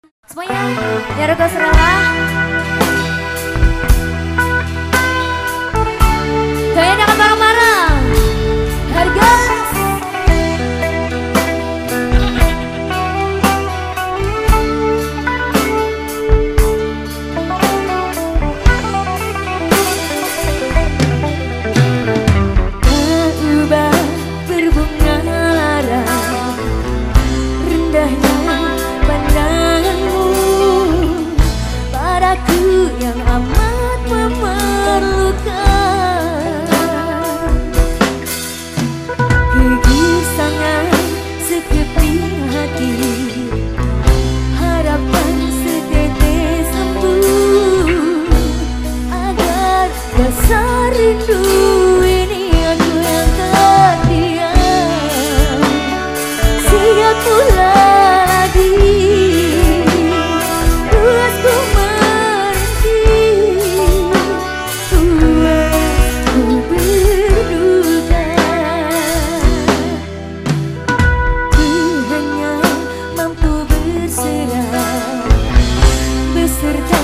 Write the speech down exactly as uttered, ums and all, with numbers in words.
Semuanya, ya Rego Serala. Doain akan bareng-bareng. Harga. Ubah berbunga lara, rendahnya pandanganmu padaku yang amat memerlukan. Kegisangan sekeping hati, harapan setetes sembuh, agar rasa rindu ini aku yang terdiam. Siap pula lagi, terus ku merintih, buat ku berduka. Ku hanya mampu berserah beserta